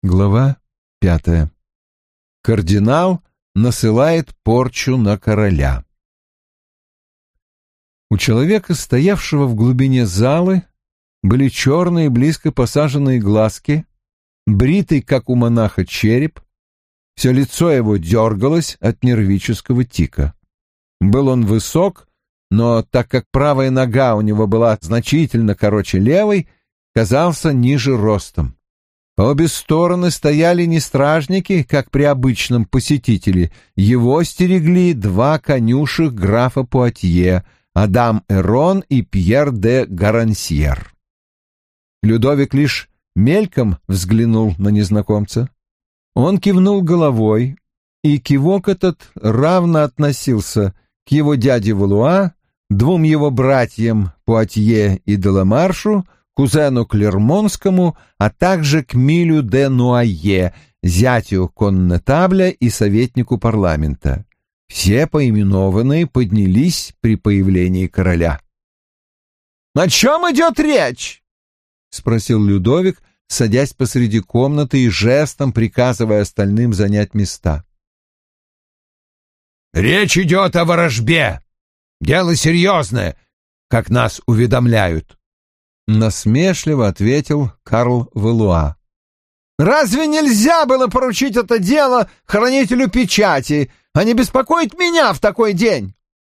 Глава 5. Кардинал насылает порчу на короля. У человека, стоявшего в глубине залы, были черные близко посаженные глазки, бритый, как у монаха, череп, все лицо его дергалось от нервического тика. Был он высок, но так как правая нога у него была значительно короче левой, казался ниже ростом. По обе стороны стояли не стражники, как при обычном посетителе. Его стерегли два конюших графа Пуатье, Адам Эрон и Пьер де Гарансьер. Людовик лишь мельком взглянул на незнакомца. Он кивнул головой, и кивок этот равно относился к его дяде Валуа, двум его братьям Пуатье и Деламаршу, кузену Клермонскому, а также к Милю де Нуае, зятю коннетабля и советнику парламента. Все поименованные поднялись при появлении короля. «О чем идет речь?» — спросил Людовик, садясь посреди комнаты и жестом приказывая остальным занять места. «Речь идет о ворожбе. Дело серьезное, как нас уведомляют», — насмешливо ответил Карл Валуа. «Разве нельзя было поручить это дело хранителю печати, а не беспокоить меня в такой день?»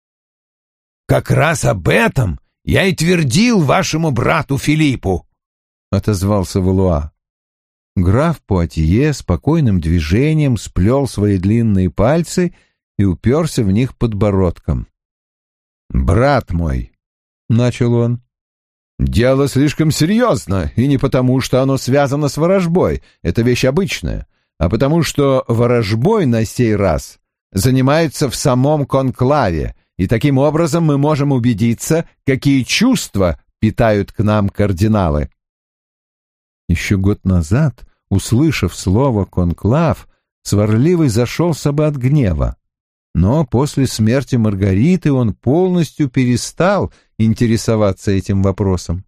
«Как раз об этом я и твердил вашему брату Филиппу», — отозвался Валуа. Граф Пуатье спокойным движением сплел свои длинные пальцы и уперся в них подбородком. «Брат мой», — начал он, — «дело слишком серьезно, и не потому, что оно связано с ворожбой, это вещь обычная, а потому что ворожбой на сей раз занимаются в самом конклаве, и таким образом мы можем убедиться, какие чувства питают к нам кардиналы». Еще год назад, услышав слово «конклав», Сварливый зашелся бы от гнева. Но после смерти Маргариты он полностью перестал интересоваться этим вопросом.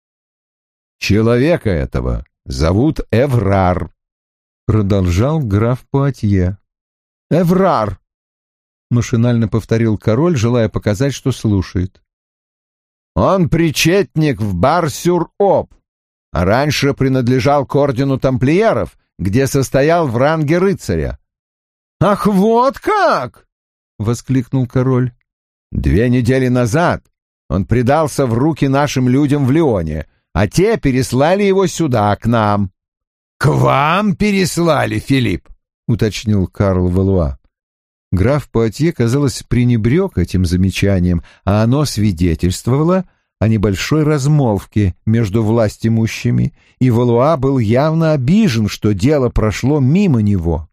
«Человека этого зовут Эврар», — продолжал граф Пуатье. «Эврар», — машинально повторил король, желая показать, что слушает. «Он причетник в Бар-сюр-Об, а раньше принадлежал к ордену тамплиеров, где состоял в ранге рыцаря». «Ах, вот как!» — воскликнул король. 2 недели назад он предался в руки нашим людям в Лионе, а те переслали его сюда, к нам». «К вам переслали, Филипп?» — уточнил Карл Валуа. Граф Пуатье, казалось, пренебрег этим замечанием, а оно свидетельствовало о небольшой размолвке между властимущими, и Валуа был явно обижен, что дело прошло мимо него.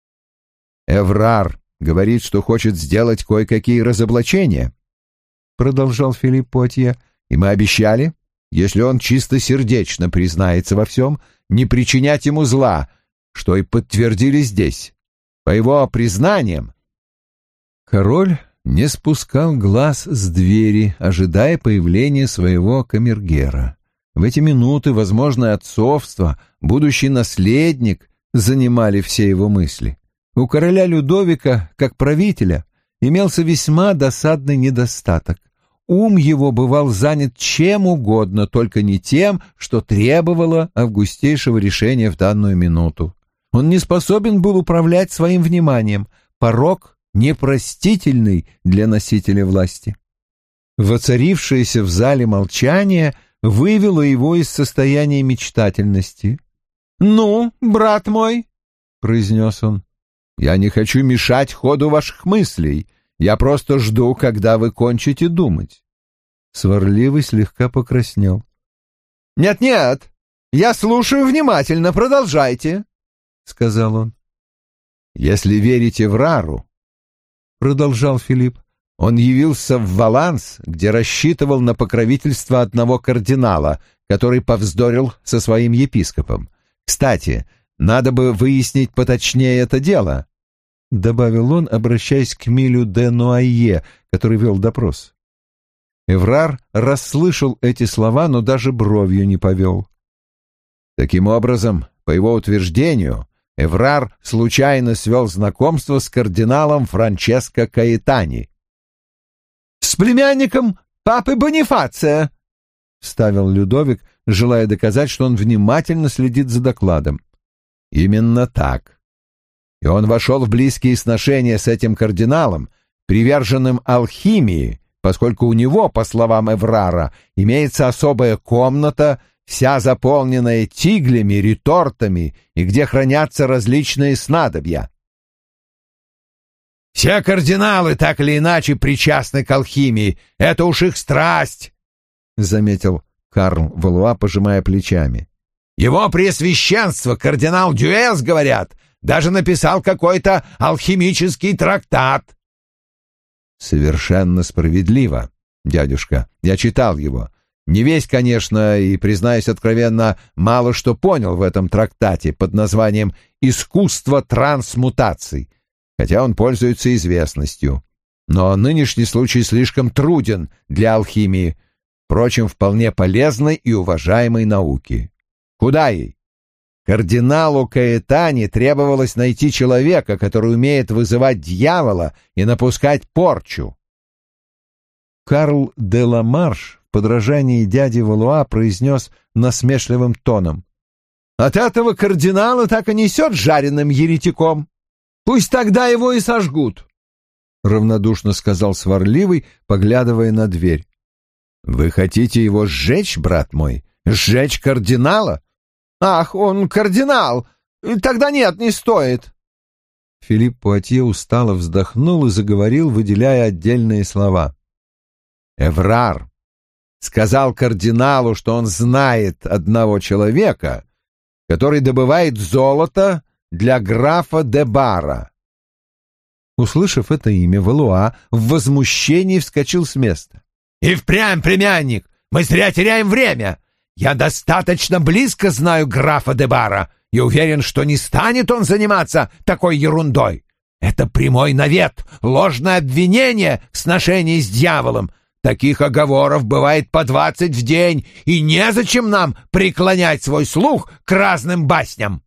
«Эврар говорит, что хочет сделать кое-какие разоблачения», — продолжал Филипп Пуатье, — «и мы обещали, если он чистосердечно признается во всем, не причинять ему зла, что и подтвердили здесь. По его признаниям...» Король не спускал глаз с двери, ожидая появления своего камергера. В эти минуты возможное отцовство, будущий наследник занимали все его мысли. У короля Людовика, как правителя, имелся весьма досадный недостаток. Ум его бывал занят чем угодно, только не тем, что требовало августейшего решения в данную минуту. Он не способен был управлять своим вниманием, порок непростительный для носителя власти. Воцарившееся в зале молчание вывело его из состояния мечтательности. «Ну, брат мой», — произнес он, — «я не хочу мешать ходу ваших мыслей. Я просто жду, когда вы кончите думать». Сварливый слегка покраснел. «Нет-нет, я слушаю внимательно, продолжайте», — сказал он. «Если верите Эврару, — продолжал Филипп, — он явился в Валанс, где рассчитывал на покровительство одного кардинала, который повздорил со своим епископом. Кстати, надо бы выяснить поточнее это дело», — добавил он, обращаясь к Милю де Нуае, который вел допрос. Эврар расслышал эти слова, но даже бровью не повел. Таким образом, по его утверждению, Эврар случайно свел знакомство с кардиналом Франческо Каэтани. «С племянником папы Бонифация», — вставил Людовик, желая доказать, что он внимательно следит за докладом. «Именно так. И он вошел в близкие сношения с этим кардиналом, приверженным алхимии, поскольку у него, по словам Эврара, имеется особая комната, вся заполненная тиглями, ретортами и где хранятся различные снадобья. Все кардиналы так или иначе причастны к алхимии. Это уж их страсть, — заметил Карл Валуа, пожимая плечами. Его Преосвященство, кардинал Дюэс, говорят, даже написал какой-то алхимический трактат. Совершенно справедливо, дядюшка. Я читал его. Не весь, конечно, и, признаюсь откровенно, мало что понял в этом трактате под названием «Искусство трансмутаций», хотя он пользуется известностью. Но нынешний случай слишком труден для алхимии, впрочем, вполне полезной и уважаемой науки. Куда ей? Кардиналу Каэтани требовалось найти человека, который умеет вызывать дьявола и напускать порчу. Карл де ла Марш в подражании дяди Валуа произнес насмешливым тоном: «От этого кардинала так и несет жареным еретиком. Пусть тогда его и сожгут», — равнодушно сказал сварливый, поглядывая на дверь. «Вы хотите его сжечь, брат мой? Сжечь кардинала?» «Ах, он кардинал! Тогда нет, не стоит!» Филипп Пуатье устало вздохнул и заговорил, выделяя отдельные слова. «Эврар сказал кардиналу, что он знает одного человека, который добывает золото для графа де Бара». Услышав это имя, Валуа в возмущении вскочил с места. «И впрямь, племянник, мы зря теряем время! Я достаточно близко знаю графа де Бара и уверен, что не станет он заниматься такой ерундой. Это прямой навет, ложное обвинение в сношении с дьяволом. Таких оговоров бывает по 20 в день, и незачем нам преклонять свой слух к разным басням».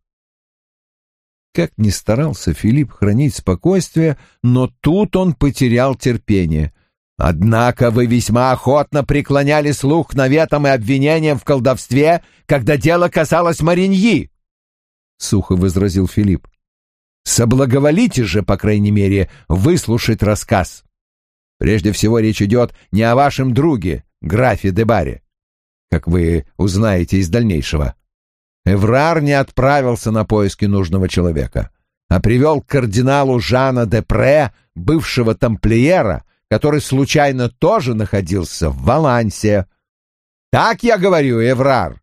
Как ни старался Филипп хранить спокойствие, но тут он потерял терпение. «Однако вы весьма охотно преклоняли слух к наветам и обвинениям в колдовстве, когда дело касалось Мариньи», — сухо возразил Филипп. «Соблаговолите же, по крайней мере, выслушать рассказ. Прежде всего речь идет не о вашем друге, графе де Баре, как вы узнаете из дальнейшего. Эврар не отправился на поиски нужного человека, а привел к кардиналу Жана де Пре, бывшего тамплиера, который случайно тоже находился в Валансе. Так я говорю, Эврар?»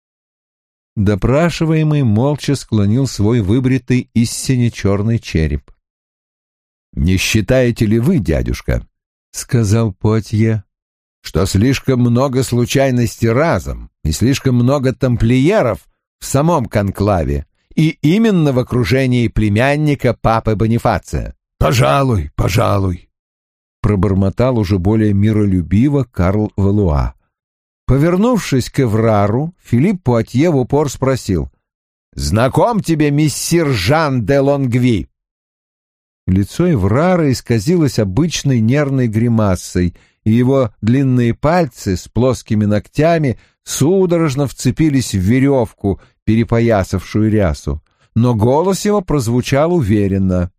Допрашиваемый молча склонил свой выбритый из сине-черный череп. «Не считаете ли вы, дядюшка, — сказал Пуатье, — что слишком много случайностей разом и слишком много тамплиеров в самом конклаве и именно в окружении племянника папы Бонифация?» «Пожалуй, пожалуй», — пробормотал уже более миролюбиво Карл Валуа. Повернувшись к Эврару, Филипп Пуатье в упор спросил: «Знаком тебе мессир Жан де Лонгви?» Лицо Эврара исказилось обычной нервной гримасой, и его длинные пальцы с плоскими ногтями судорожно вцепились в веревку, перепоясавшую рясу, но голос его прозвучал уверенно.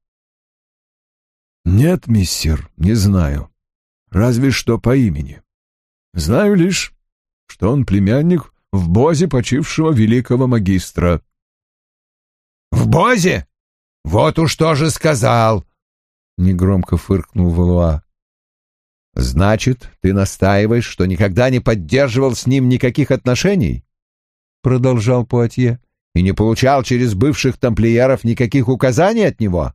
«Нет, миссир, не знаю. Разве что по имени. Знаю лишь, что он племянник в Бозе почившего великого магистра». «В Бозе? Вот уж тоже сказал!» — негромко фыркнул Валуа. «Значит, ты настаиваешь, что никогда не поддерживал с ним никаких отношений?» — продолжал Пуатье. «И не получал через бывших тамплиеров никаких указаний от него?»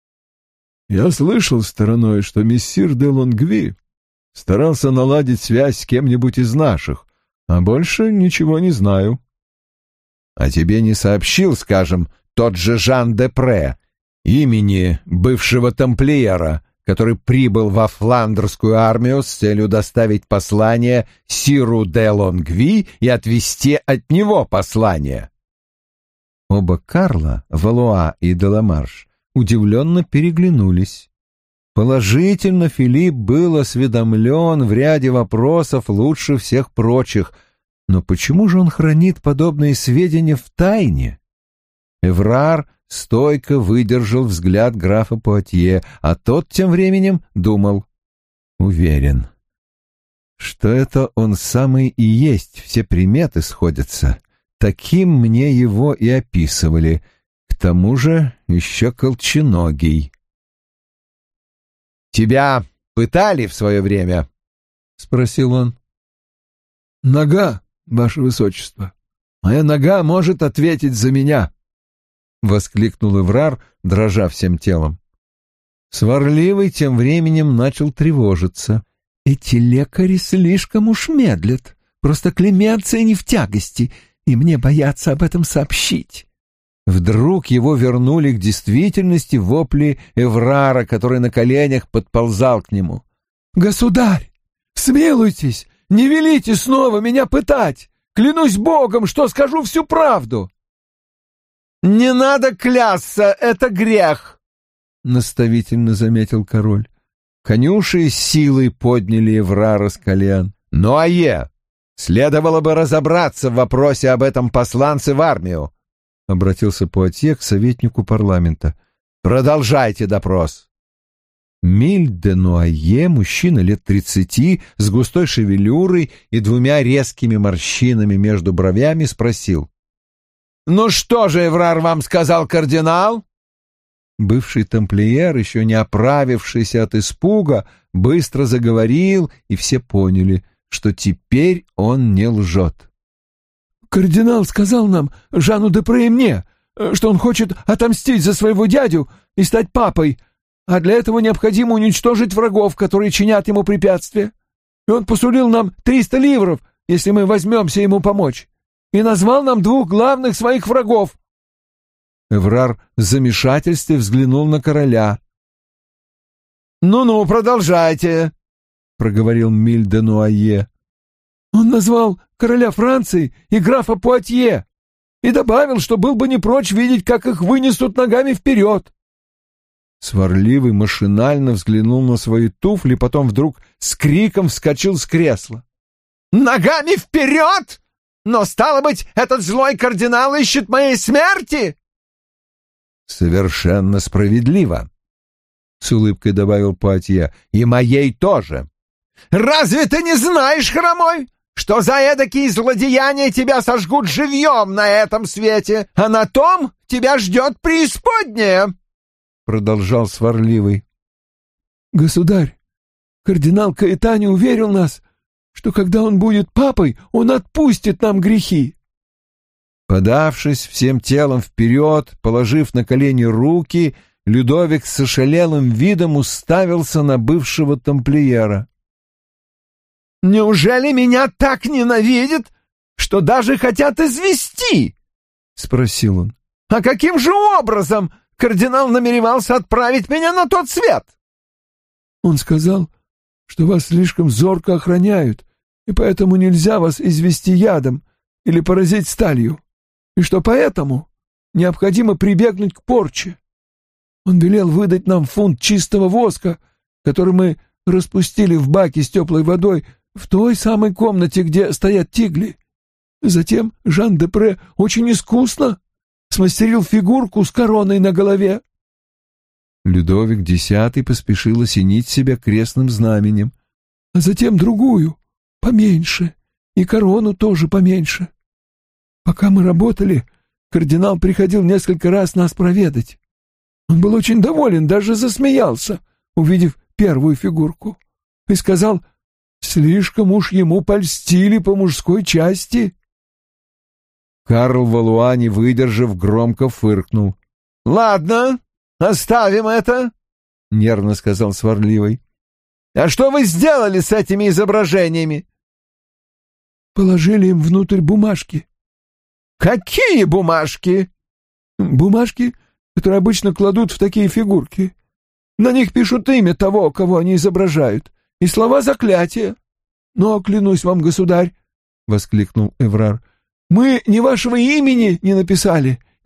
«Я слышал стороной, что мессир де Лонгви старался наладить связь с кем-нибудь из наших, а больше ничего не знаю». «А тебе не сообщил, скажем, тот же Жан де Пре, имени бывшего тамплиера, который прибыл во фландерскую армию с целью доставить послание сиру де Лонгви и отвести от него послание?» Оба Карла, Валуа и Деламарш, удивленно переглянулись. Положительно, Филипп был осведомлен в ряде вопросов лучше всех прочих, но почему же он хранит подобные сведения в тайне? Эврар стойко выдержал взгляд графа Пуатье, а тот тем временем думал: уверен, что это он самый и есть, все приметы сходятся. Таким мне его и описывали, к тому же еще колченогий. «Тебя пытали в свое время?» — спросил он. «Нога, ваше высочество. Моя нога может ответить за меня», — воскликнул Эврар, дрожа всем телом. Сварливый тем временем начал тревожиться. «Эти лекари слишком уж медлят. Просто Клеменция не в тягости, и мне боятся об этом сообщить». Вдруг его вернули к действительности вопли Эврара, который на коленях подползал к нему. «Государь, смилуйтесь, не велите снова меня пытать! Клянусь Богом, что скажу всю правду!» «Не надо клясться, это грех!» — наставительно заметил король. Конюши с силой подняли Эврара с колен. «Ну, Ае, следовало бы разобраться в вопросе об этом посланце в армию», — обратился Пуатье к советнику парламента. «Продолжайте допрос». Миль де Нуае, мужчина лет 30, с густой шевелюрой и 2 резкими морщинами между бровями, спросил: «Ну что же, Эврар, вам сказал кардинал?» Бывший тамплиер, еще не оправившийся от испуга, быстро заговорил, и все поняли, что теперь он не лжет. «Кардинал сказал нам, Жану де Пре и мне, что он хочет отомстить за своего дядю и стать папой, а для этого необходимо уничтожить врагов, которые чинят ему препятствия. И он посулил нам 300 ливров, если мы возьмемся ему помочь, и назвал нам 2 главных своих врагов». Эврар в замешательстве взглянул на короля. «Ну-ну, продолжайте», — проговорил Миль де Нуае. «Он назвал короля Франции и графа Пуатье и добавил, что был бы не прочь видеть, как их вынесут ногами вперед». Сварливый машинально взглянул на свои туфли, потом вдруг с криком вскочил с кресла. «Ногами вперед! Но, стало быть, этот злой кардинал ищет моей смерти?» «Совершенно справедливо», — с улыбкой добавил Пуатье, — «и моей тоже». «Разве ты не знаешь, хромой, что за эдакие злодеяния тебя сожгут живьем на этом свете, а на том тебя ждет преисподняя?» — продолжал сварливый. «Государь, кардинал Каэтани уверил нас, что когда он будет папой, он отпустит нам грехи». Подавшись всем телом вперед, положив на колени руки, Людовик с ошалелым видом уставился на бывшего тамплиера. «Неужели меня так ненавидят, что даже хотят извести?» — спросил он. «А каким же образом кардинал намеревался отправить меня на тот свет?» «Он сказал, что вас слишком зорко охраняют, и поэтому нельзя вас извести ядом или поразить сталью, и что поэтому необходимо прибегнуть к порче. Он велел выдать нам фунт чистого воска, который мы распустили в баке с теплой водой в той самой комнате, где стоят тигли. Затем Жан де Пре очень искусно смастерил фигурку с короной на голове». Людовик X поспешил осенить себя крестным знаменем. «А затем другую, поменьше, и корону тоже поменьше. Пока мы работали, кардинал приходил несколько раз нас проведать. Он был очень доволен, даже засмеялся, увидев первую фигурку, и сказал, слишком уж ему польстили по мужской части». Карл Валуа, не выдержав, громко фыркнул. «Ладно, оставим это», — нервно сказал сварливый. «А что вы сделали с этими изображениями?» «Положили им внутрь бумажки». «Какие бумажки?» «Бумажки, которые обычно кладут в такие фигурки. На них пишут имя того, кого они изображают, и слова заклятия. Но, клянусь вам, государь, — воскликнул Эврар, — мы ни вашего имени не написали,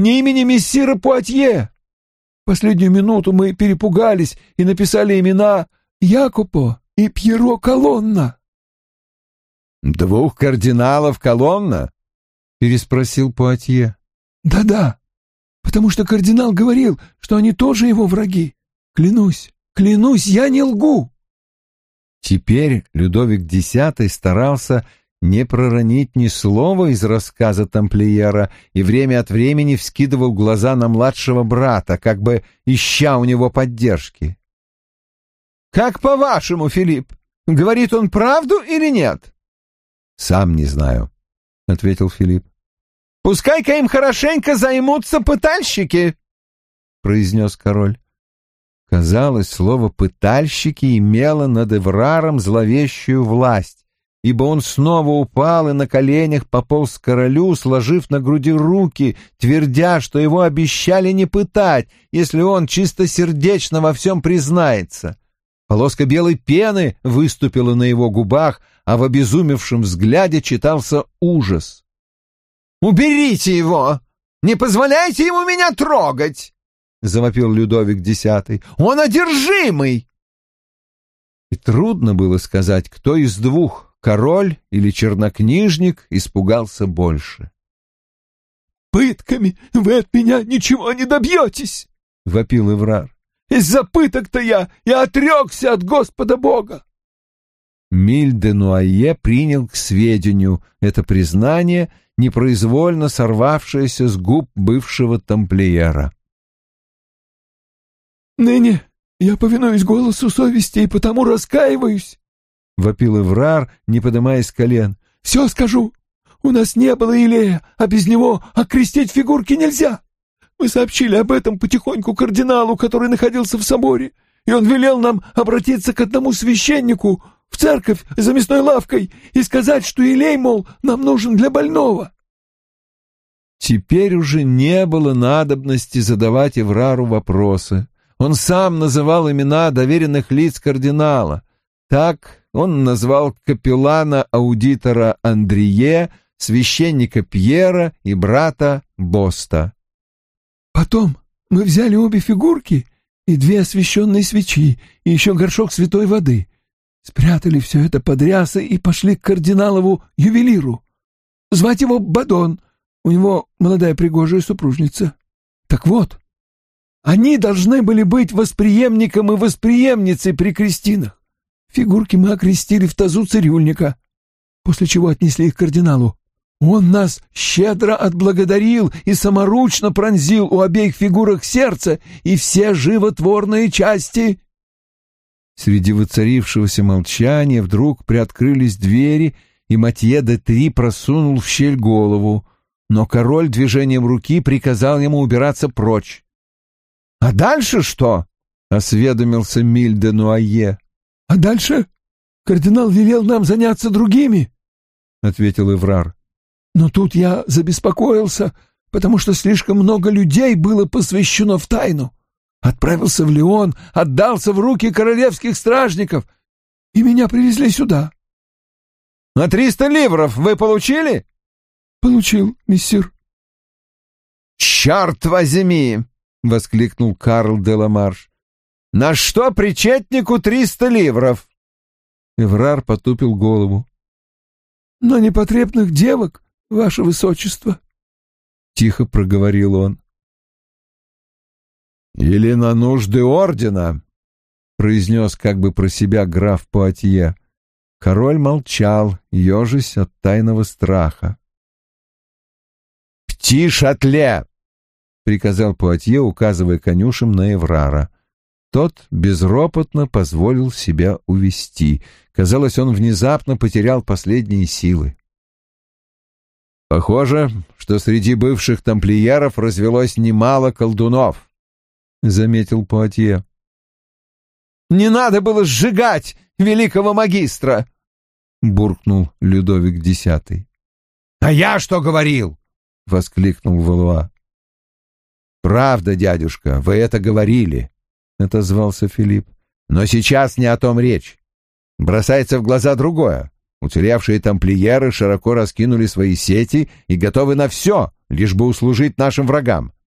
ни имени мессира Пуатье. В последнюю минуту мы перепугались и написали имена Якупо и Пьеро Колонна». «Двух кардиналов Колонна?» — переспросил Пуатье. «Да-да, потому что кардинал говорил, что они тоже его враги. Клянусь, я не лгу». Теперь Людовик X старался не проронить ни слова из рассказа тамплиера и время от времени вскидывал глаза на младшего брата, как бы ища у него поддержки. «Как по-вашему, Филипп, говорит он правду или нет?» «Сам не знаю», — ответил Филипп. «Пускай-ка им хорошенько займутся пытальщики», — произнес король. Казалось, слово «пытальщики» имело над Эвраром зловещую власть, ибо он снова упал и на коленях пополз к королю, сложив на груди руки, твердя, что его обещали не пытать, если он чистосердечно во всем признается. Полоска белой пены выступила на его губах, а в обезумевшем взгляде читался ужас. «Уберите его! Не позволяйте ему меня трогать!» — завопил Людовик X. «Он одержимый!» И трудно было сказать, кто из двух, король или чернокнижник, испугался больше. «Пытками вы от меня ничего не добьетесь!» — вопил Эврар. «Из-за пыток-то я и отрекся от Господа Бога!» Миль де Нуайе принял к сведению это признание, непроизвольно сорвавшееся с губ бывшего тамплиера. «Ныне я повинуюсь голосу совести и потому раскаиваюсь», — вопил Эврар, не подымаясь с колен. «Все скажу. У нас не было Илея, а без него окрестить фигурки нельзя. Мы сообщили об этом потихоньку кардиналу, который находился в соборе, и он велел нам обратиться к одному священнику в церковь за мясной лавкой и сказать, что Илей, мол, нам нужен для больного». Теперь уже не было надобности задавать Эврару вопросы. Он сам называл имена доверенных лиц кардинала. Так он назвал капеллана-аудитора Андрие, священника Пьера и брата Боста. «Потом мы взяли обе фигурки и 2 освященные свечи, и еще горшок святой воды. Спрятали все это под рясой и пошли к кардиналову ювелиру. Звать его Бадон, у него молодая пригожая супружница. Так вот, они должны были быть восприемником и восприемницей при крестинах. Фигурки мы окрестили в тазу цирюльника, после чего отнесли их к кардиналу. Он нас щедро отблагодарил и саморучно пронзил у обеих фигурок сердце и все животворные части». Среди воцарившегося молчания вдруг приоткрылись двери, и Матье де Три просунул в щель голову, но король движением руки приказал ему убираться прочь. «А дальше что?» — осведомился Миль де Нуайе. «А дальше кардинал велел нам заняться другими», — ответил Эврар. «Но тут я забеспокоился, потому что слишком много людей было посвящено в тайну. Отправился в Лион, отдался в руки королевских стражников, и меня привезли сюда». «На 300 ливров вы получили?» «Получил, мессир». «Черт возьми!» — воскликнул Карл де ла Марш. «На что причетнику 300 ливров?» Эврар потупил голову. «На непотребных девок, ваше высочество», — тихо проговорил он. «Или на нужды ордена», — произнес как бы про себя граф Пуатье. Король молчал, ежась от тайного страха. «Пти шатле!» — приказал Пуатье, указывая конюшем на Эврара. Тот безропотно позволил себя увести. Казалось, он внезапно потерял последние силы. «Похоже, что среди бывших тамплиеров развелось немало колдунов», — заметил Пуатье. «Не надо было сжигать великого магистра!» — буркнул Людовик X. «А я что говорил?» — воскликнул Валуа. «Правда, дядюшка, вы это говорили», — отозвался Филипп. «Но сейчас не о том речь. Бросается в глаза другое. Уцелевшие тамплиеры широко раскинули свои сети и готовы на все, лишь бы услужить нашим врагам.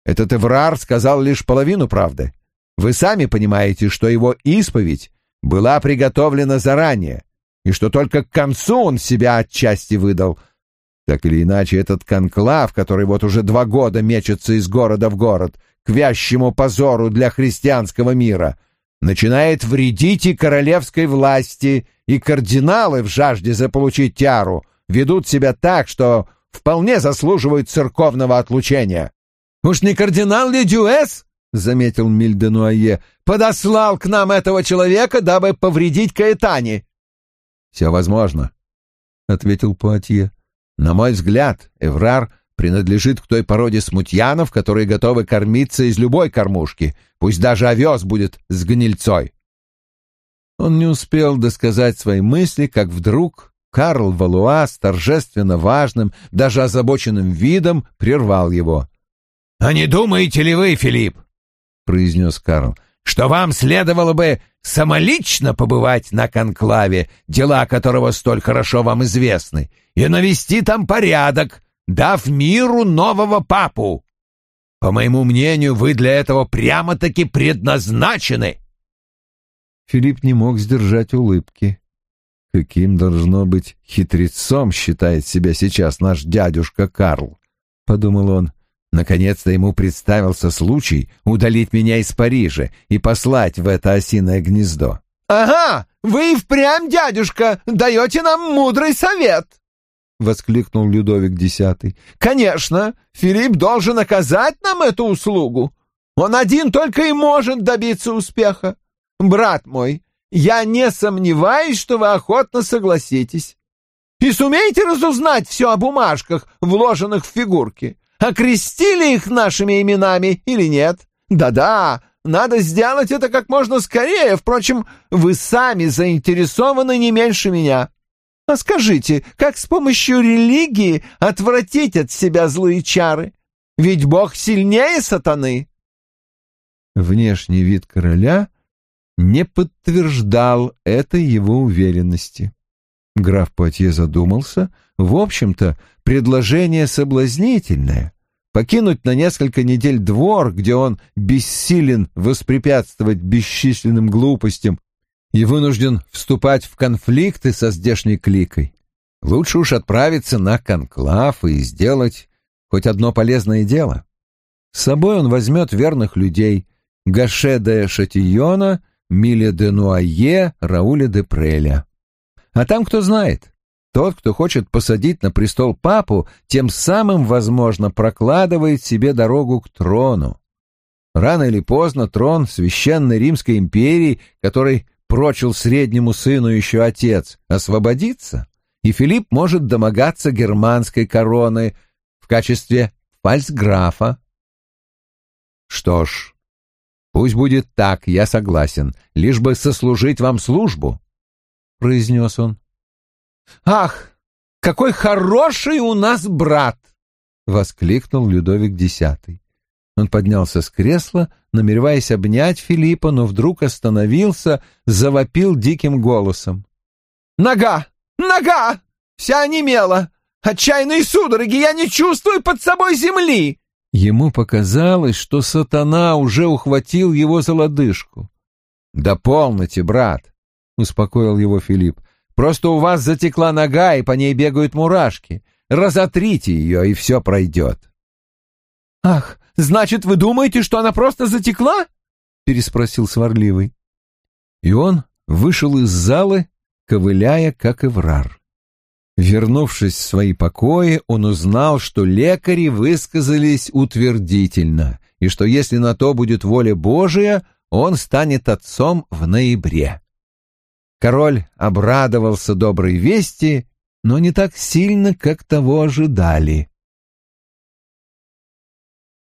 Этот Эврар сказал лишь половину правды. Вы сами понимаете, что его исповедь была приготовлена заранее, и что только к концу он себя отчасти выдал. Так или иначе, этот конклав, который вот уже 2 года мечется из города в город, к вящему позору для христианского мира, начинает вредить и королевской власти, и кардиналы в жажде заполучить тиару ведут себя так, что вполне заслуживают церковного отлучения. «Уж не кардинал ли Дюэс, — заметил Миль-де-Нуае, — подослал к нам этого человека, дабы повредить Каэтане?» «Все возможно», — ответил Пуатье. «На мой взгляд, Эврар принадлежит к той породе смутьянов, которые готовы кормиться из любой кормушки, пусть даже овес будет с гнильцой». Он не успел досказать свои мысли, как вдруг Карл Валуа с торжественно важным, даже озабоченным видом прервал его. «А не думаете ли вы, Филипп, — произнес Карл, — что вам следовало бы самолично побывать на конклаве, дела которого столь хорошо вам известны, и навести там порядок, дав миру нового папу? По моему мнению, вы для этого прямо-таки предназначены». Филипп не мог сдержать улыбки. Каким, должно быть, хитрецом считает себя сейчас наш дядюшка Карл, — подумал он. Наконец-то ему представился случай удалить меня из Парижа и послать в это осиное гнездо. «Ага, вы и впрямь, дядюшка, даете нам мудрый совет!» — воскликнул Людовик X. «Конечно, Филипп должен оказать нам эту услугу. Он один только и может добиться успеха. Брат мой, я не сомневаюсь, что вы охотно согласитесь. И сумеете разузнать все о бумажках, вложенных в фигурки. Окрестили их нашими именами или нет? Да-да, надо сделать это как можно скорее. Впрочем, вы сами заинтересованы не меньше меня. А скажите, как с помощью религии отвратить от себя злые чары? Ведь Бог сильнее сатаны». Внешний вид короля не подтверждал этой его уверенности. Граф Пуатье задумался. В общем-то, предложение соблазнительное. Покинуть на несколько недель двор, где он бессилен воспрепятствовать бесчисленным глупостям и вынужден вступать в конфликты со здешней кликой. Лучше уж отправиться на конклав и сделать хоть одно полезное дело. С собой он возьмет верных людей — Гаше де Шатийона, Миля де Нуае, Рауля де Преля. А там, кто знает, тот, кто хочет посадить на престол папу, тем самым, возможно, прокладывает себе дорогу к трону. Рано или поздно трон Священной Римской империи, который прочил среднему сыну еще отец, освободится, и Филипп может домогаться германской короны в качестве фальцграфа. Что ж, пусть будет так, я согласен, лишь бы сослужить вам службу, — произнес он. «Ах, какой хороший у нас брат!» — воскликнул Людовик X. Он поднялся с кресла, намереваясь обнять Филиппа, но вдруг остановился, завопил диким голосом. «Нога! Нога! Вся онемела! Отчаянные судороги! Я не чувствую под собой земли!» Ему показалось, что сатана уже ухватил его за лодыжку. «Да полноте, брат!» — успокоил его Филипп. «Просто у вас затекла нога, и по ней бегают мурашки. Разотрите ее, и все пройдет». «Ах, значит, вы думаете, что она просто затекла?» — переспросил сварливый. И он вышел из залы, ковыляя, как Эврар. Вернувшись в свои покои, он узнал, что лекари высказались утвердительно, и что если на то будет воля Божия, он станет отцом в ноябре. Король обрадовался доброй вести, но не так сильно, как того ожидали.